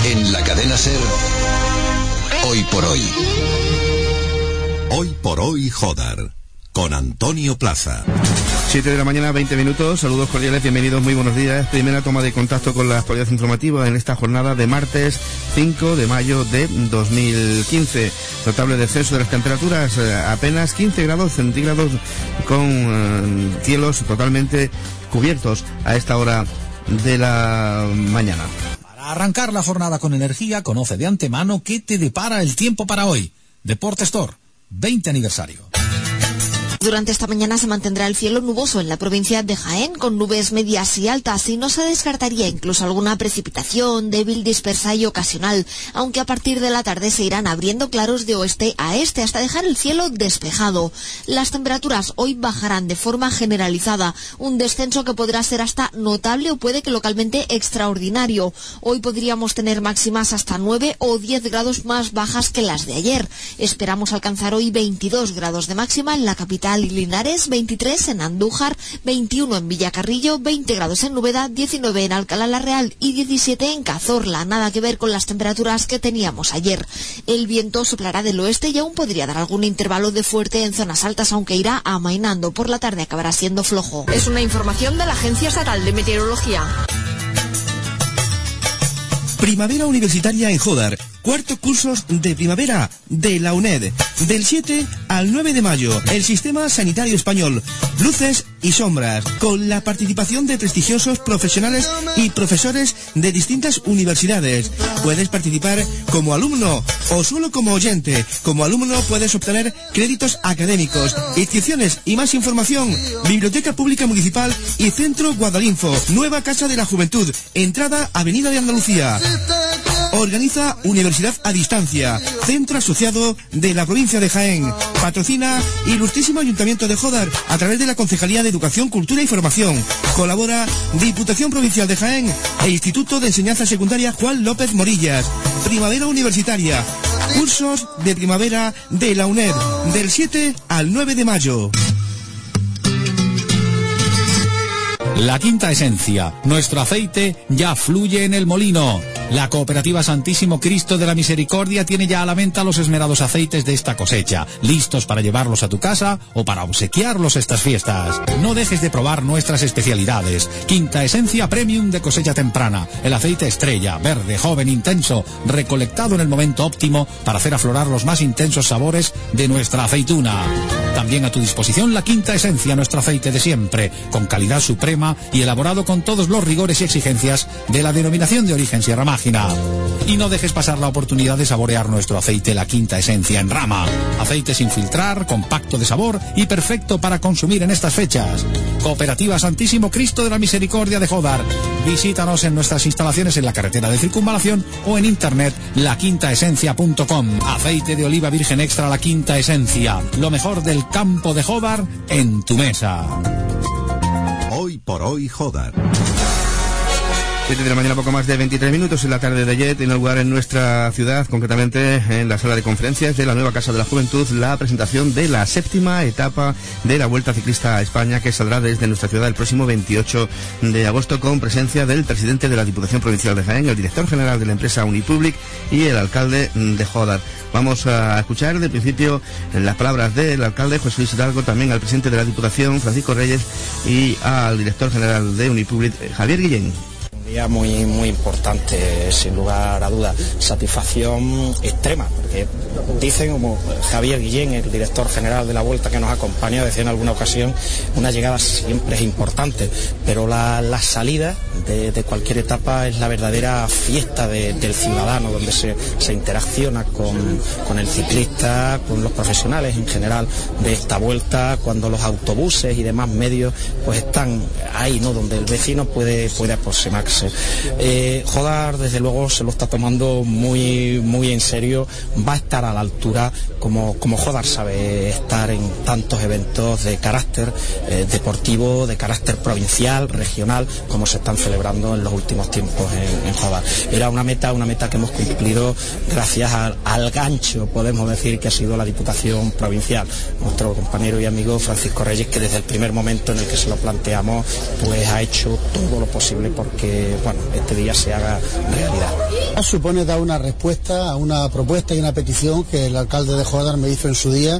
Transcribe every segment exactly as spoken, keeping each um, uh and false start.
En la cadena SER, Hoy por Hoy. Hoy por Hoy Jodar, con Antonio Plaza. siete de la mañana, veinte minutos. Saludos cordiales, bienvenidos, muy buenos días. Primera toma de contacto con la actualidad informativa en esta jornada de martes cinco de mayo de dos mil quince. Notable descenso de las temperaturas, eh, apenas quince grados centígrados, con eh, cielos totalmente cubiertos a esta hora de la mañana. Para arrancar la jornada con energía, conoce de antemano qué te depara el tiempo para hoy. Deporte Store, veinte aniversario. Durante esta mañana se mantendrá el cielo nuboso en la provincia de Jaén, con nubes medias y altas, y no se descartaría incluso alguna precipitación débil, dispersa y ocasional, aunque a partir de la tarde se irán abriendo claros de oeste a este hasta dejar el cielo despejado. Las temperaturas hoy bajarán de forma generalizada, un descenso que podrá ser hasta notable o puede que localmente extraordinario. Hoy podríamos tener máximas hasta nueve o diez grados más bajas que las de ayer. Esperamos alcanzar hoy veintidós grados de máxima en la capital y Linares, veintitrés en Andújar, veintiuno en Villacarrillo, veinte grados en Úbeda, diecinueve en Alcalá la Real y diecisiete en Cazorla. Nada que ver con las temperaturas que teníamos ayer. El viento soplará del oeste y aún podría dar algún intervalo de fuerte en zonas altas, aunque irá amainando. Por la tarde acabará siendo flojo. Es una información de la Agencia Estatal de Meteorología. Primavera Universitaria en Jodar. Cuarto cursos de primavera de la UNED. Del siete al nueve de mayo. El Sistema Sanitario Español. Luces y sombras. Con la participación de prestigiosos profesionales y profesores de distintas universidades. Puedes participar como alumno o solo como oyente. Como alumno puedes obtener créditos académicos, inscripciones y más información. Biblioteca Pública Municipal y Centro Guadalinfo. Nueva Casa de la Juventud. Entrada Avenida de Andalucía. Organiza Universidad a Distancia, centro asociado de la provincia de Jaén. Patrocina Ilustrísimo Ayuntamiento de Jodar a través de la Concejalía de Educación, Cultura y Formación. Colabora Diputación Provincial de Jaén e Instituto de Enseñanza Secundaria Juan López Morillas. Primavera Universitaria. Cursos de primavera de la UNED, del siete al nueve de mayo. La Quinta Esencia, nuestro aceite ya fluye en el molino. La Cooperativa Santísimo Cristo de la Misericordia tiene ya a la venta los esmerados aceites de esta cosecha, listos para llevarlos a tu casa o para obsequiarlos estas fiestas. No dejes de probar nuestras especialidades. Quinta Esencia Premium de cosecha temprana, el aceite estrella, verde, joven, intenso, recolectado en el momento óptimo para hacer aflorar los más intensos sabores de nuestra aceituna. También a tu disposición la Quinta Esencia, nuestro aceite de siempre, con calidad suprema y elaborado con todos los rigores y exigencias de la denominación de origen Sierra Mágina. Y no dejes pasar la oportunidad de saborear nuestro aceite La Quinta Esencia en rama. Aceite sin filtrar, compacto de sabor y perfecto para consumir en estas fechas. Cooperativa Santísimo Cristo de la Misericordia de Jodar. Visítanos en nuestras instalaciones en la carretera de Circunvalación o en internet la quinta esencia punto com. Aceite de oliva virgen extra La Quinta Esencia. Lo mejor del campo de Jodar en tu mesa. Hoy por Hoy Jodar. siete de la mañana, poco más de veintitrés minutos en la tarde de ayer, tiene lugar en nuestra ciudad, concretamente en la sala de conferencias de la nueva Casa de la Juventud, la presentación de la séptima etapa de la Vuelta Ciclista a España, que saldrá desde nuestra ciudad el próximo veintiocho de agosto, con presencia del presidente de la Diputación Provincial de Jaén, el director general de la empresa Unipublic y el alcalde de Jodar. Vamos a escuchar de principio las palabras del alcalde José Luis Hidalgo, también al presidente de la Diputación, Francisco Reyes, y al director general de Unipublic, Javier Guillén. Día muy muy importante, sin lugar a dudas, satisfacción extrema, porque dicen, como Javier Guillén, el director general de la Vuelta que nos acompaña, decía en alguna ocasión, una llegada siempre es importante, pero la, la salida de, de cualquier etapa es la verdadera fiesta de, del ciudadano, donde se, se interacciona con, con el ciclista, con los profesionales en general de esta vuelta, cuando los autobuses y demás medios pues están ahí, ¿no?, donde el vecino puede, puede aproximarse. Eh, Jodar desde luego se lo está tomando muy muy en serio, va a estar a la altura, como, como Jodar sabe estar en tantos eventos de carácter eh, deportivo, de carácter provincial, regional, como se están celebrando en los últimos tiempos en, en Jodar. Era una meta, una meta que hemos cumplido gracias al, al gancho, podemos decir, que ha sido la Diputación Provincial, nuestro compañero y amigo Francisco Reyes, que desde el primer momento en el que se lo planteamos pues ha hecho todo lo posible porque que bueno, este día se haga realidad. Supone dar una respuesta a una propuesta y una petición que el alcalde de Jodar me hizo en su día,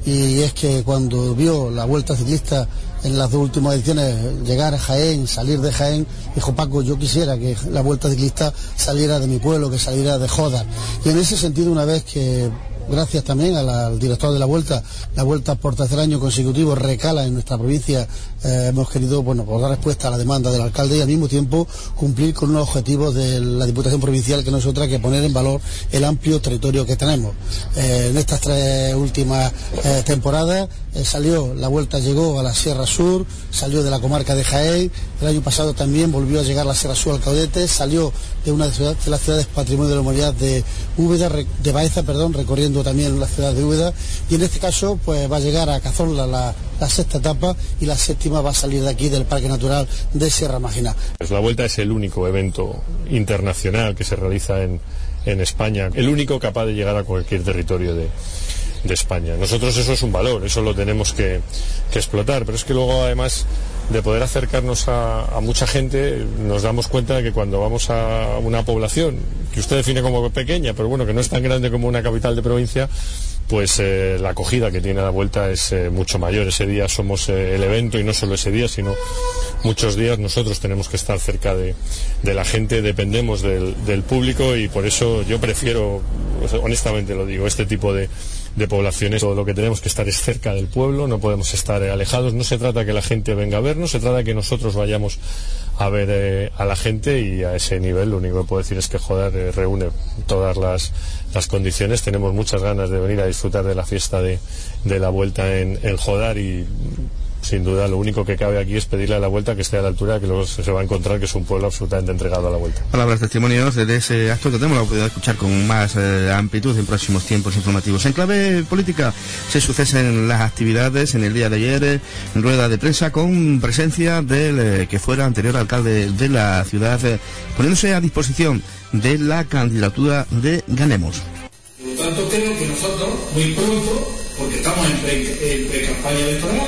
y es que cuando vio la Vuelta Ciclista en las dos últimas ediciones llegar a Jaén, salir de Jaén, dijo: Paco, yo quisiera que la Vuelta Ciclista saliera de mi pueblo, que saliera de Jodar. Y en ese sentido, una vez que, gracias también a la, al director de la Vuelta, la Vuelta por tercer año consecutivo recala en nuestra provincia, eh, hemos querido, bueno, pues dar respuesta a la demanda del alcalde y al mismo tiempo cumplir con unos objetivos de la Diputación Provincial, que no es otra que poner en valor el amplio territorio que tenemos. Eh, en estas tres últimas eh, temporadas eh, salió, la Vuelta llegó a la Sierra Sur, salió de la comarca de Jaén, el año pasado también volvió a llegar la Sierra Sur al Caudete, salió de una de las ciudades Patrimonio de la Humanidad de Úbeda, de Baeza, perdón, recorriendo también la ciudad de Úbeda, y en este caso pues va a llegar a Cazorla la, la sexta etapa, y la séptima va a salir de aquí, del Parque Natural de Sierra Mágina. La Vuelta es el único evento internacional que se realiza en, en España, el único capaz de llegar a cualquier territorio de, de España. Nosotros eso es un valor, eso lo tenemos que, que explotar, pero es que luego, además de poder acercarnos a, a mucha gente, nos damos cuenta de que cuando vamos a una población que usted define como pequeña, pero bueno, que no es tan grande como una capital de provincia, pues eh, la acogida que tiene la Vuelta es eh, mucho mayor. Ese día somos eh, el evento, y no solo ese día, sino muchos días nosotros tenemos que estar cerca de, de la gente, dependemos del, del público, y por eso yo prefiero, honestamente lo digo, este tipo de de poblaciones. Todo lo que tenemos que estar es cerca del pueblo, no podemos estar eh, alejados. No se trata que la gente venga a vernos, se trata de que nosotros vayamos a ver eh, a la gente, y a ese nivel lo único que puedo decir es que Jodar eh, reúne todas las, las condiciones. Tenemos muchas ganas de venir a disfrutar de la fiesta de, de la Vuelta en, en Jodar, y sin duda lo único que cabe aquí es pedirle a la Vuelta que esté a la altura, que luego se va a encontrar que es un pueblo absolutamente entregado a la Vuelta. Palabras, testimonios de ese acto que tenemos la oportunidad de escuchar con más eh, amplitud en próximos tiempos informativos. En clave política se suceden las actividades en el día de ayer, eh, en rueda de prensa con presencia del eh, que fuera anterior alcalde de la ciudad, eh, poniéndose a disposición de la candidatura de Ganemos. Por lo tanto, creo que nosotros muy pronto, porque estamos en pre-campaña pre electoral,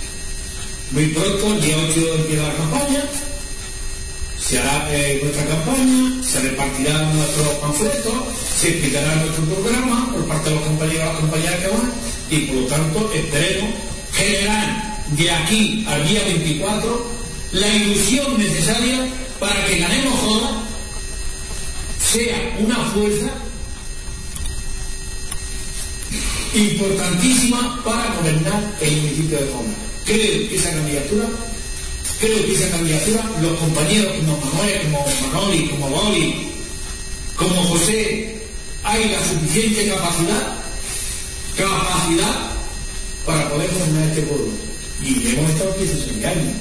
muy pronto, el día ocho empieza la campaña, se hará eh, nuestra campaña, se repartirán nuestros panfletos, se explicará nuestro programa por parte de los compañeros y las compañeras que van, y por lo tanto esperemos generar de aquí al día veinticuatro la ilusión necesaria para que Ganemos Jodar sea una fuerza importantísima para gobernar el municipio de Jodar. Creo que esa candidatura, creo que esa candidatura, los compañeros como Manuel, como Manoli, como Boli, como José, hay la suficiente capacidad, capacidad para poder gobernar este pueblo. Y hemos estado aquí dieciséis años.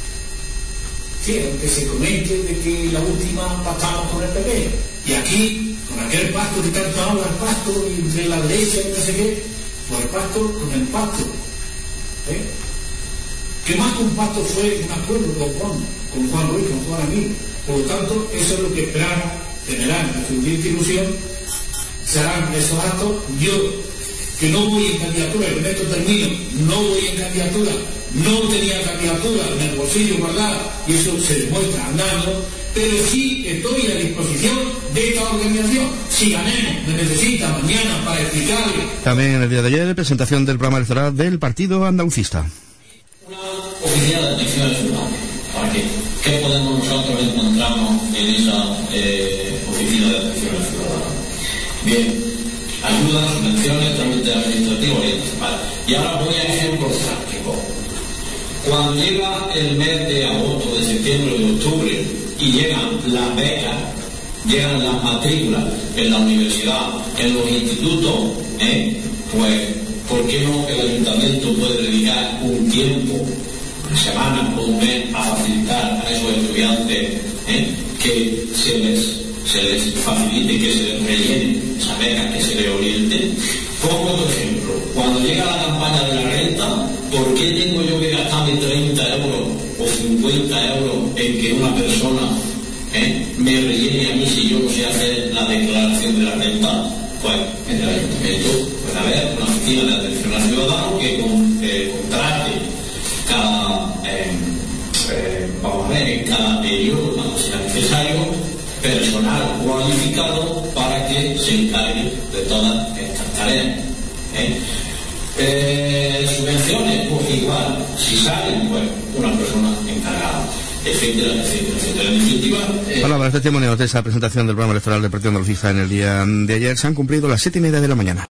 Sí, aunque se comente de que la última pactamos con el P P, y aquí, con aquel pacto que tanto habla, el pacto entre la derecha y no sé qué, pues el pacto con el pacto. ¿Eh? Que más que un pacto fue un acuerdo con Juan, con Juan Ruiz, con Juan Aguirre. Por lo tanto, eso es lo que esperamos, generar la suficiente ilusión, serán esos actos. Yo, que no voy en candidatura, y con esto termino, no voy en candidatura, no tenía candidatura en el bolsillo guardada, y eso se demuestra andando, pero sí estoy a disposición de esta organización. Si Ganemos me necesita mañana para explicarle. También en el día de ayer, presentación del programa electoral del Partido Andalucista. Oficina de atención al ciudadano. ¿Para qué? ¿Qué podemos nosotros encontrarnos en esa eh, oficina de atención al ciudadano? Bien, ayudas, subvenciones, trámites administrativos, orientación. Vale. Y ahora voy a ejemplos prácticos. Cuando llega el mes de agosto, de septiembre, de octubre, y llegan las becas, llegan las matrículas en la universidad, en los institutos, ¿eh? Pues, ¿por qué no el ayuntamiento puede dedicar un tiempo, una semana o un mes, a facilitar a esos estudiantes ¿eh? que se les, se les facilite, que se les rellene esa beca, que se les oriente? Pongo otro ejemplo. Cuando llega la campaña de la renta, ¿por qué tengo yo que gastarme treinta euros o cincuenta euros en que una persona ¿eh? me rellene a mí si yo no sé hacer la declaración de la renta? Pues en el ayuntamiento puede haber una oficina de atención al ciudadano que con, eh, contrate cada, eh, eh, vamos a ver, en cada periodo, cuando sea necesario, cualificado para que se encargue de todas estas tareas. ¿eh? Eh, subvenciones, pues igual, si salen, pues una persona encargada, etcétera, etcétera, etcétera. En definitiva, eh... Bueno, para los testimonios de esa presentación del programa electoral del Partido Andalucista en el día de ayer se han cumplido las siete y media de la mañana.